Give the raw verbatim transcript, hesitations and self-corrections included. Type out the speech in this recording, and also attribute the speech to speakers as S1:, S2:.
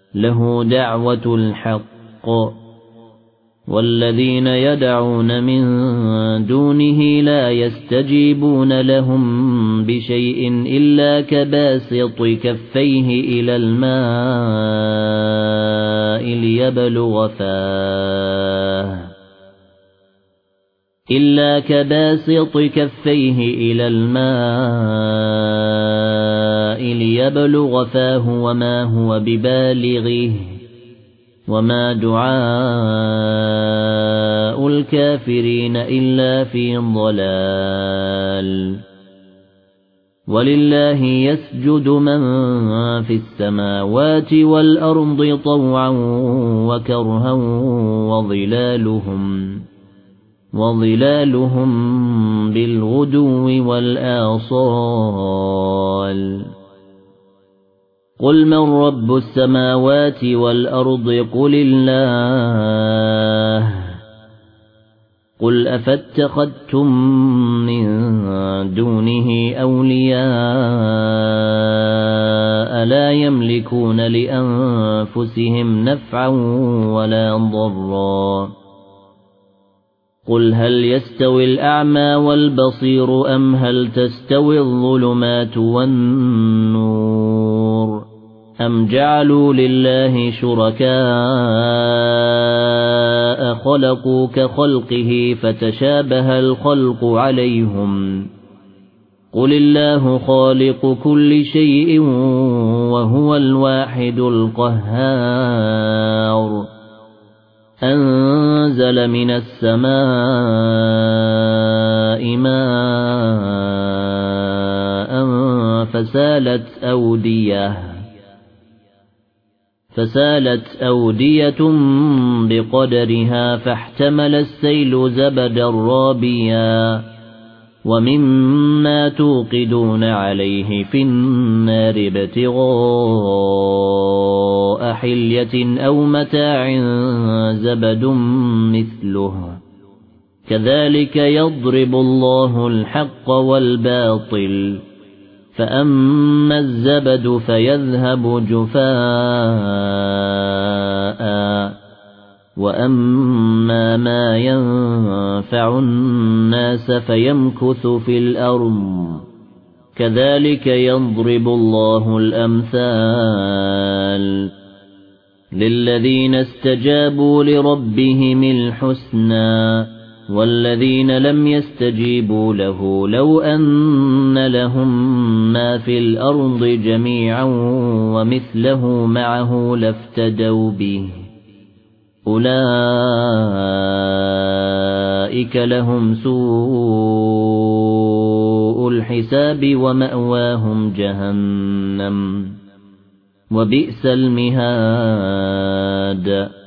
S1: له دعوة الحق والذين يدعون من دونه لا يستجيبون لهم بشيء إلا كباسط كفيه إلى الماء ليبلغ فاه إلا كباسط كفيه إلى الماء ليبلغ فاه وما هو ببالغه وما دعاء الكافرين إلا في ضلال ولله يسجد من في السماوات والأرض طوعا وكرها وظلالهم وظلالهم بالغدو والآصال قل من رب السماوات والأرض قل الله قل أفاتخذتم من دونه أولياء لا يملكون لأنفسهم نفعا ولا ضرا قل هل يستوي الأعمى والبصير أم هل تستوي الظلمات والنور أم جعلوا لله شركاء خلقوا كخلقه فتشابه الخلق عليهم قل الله خالق كل شيء وهو الواحد القهار أنزل من السماء ماء فسالت أودية فسالت أودية بقدرها فاحتمل السيل زبدا رابيا ومما توقدون عليه في النار ابتغاء حلية أو متاع زبد مثله كذلك يضرب الله الحق والباطل فأما الزبد فيذهب جفاء وأما ما ينفع الناس فيمكث في الأرض كذلك يضرب الله الأمثال للذين استجابوا لربهم الحسنى والذين لم يستجيبوا له لو أن لهم ما في الأرض جميعا ومثله معه لافتدوا به أولئك لهم سوء الحساب ومأواهم جهنم وبئس المهاد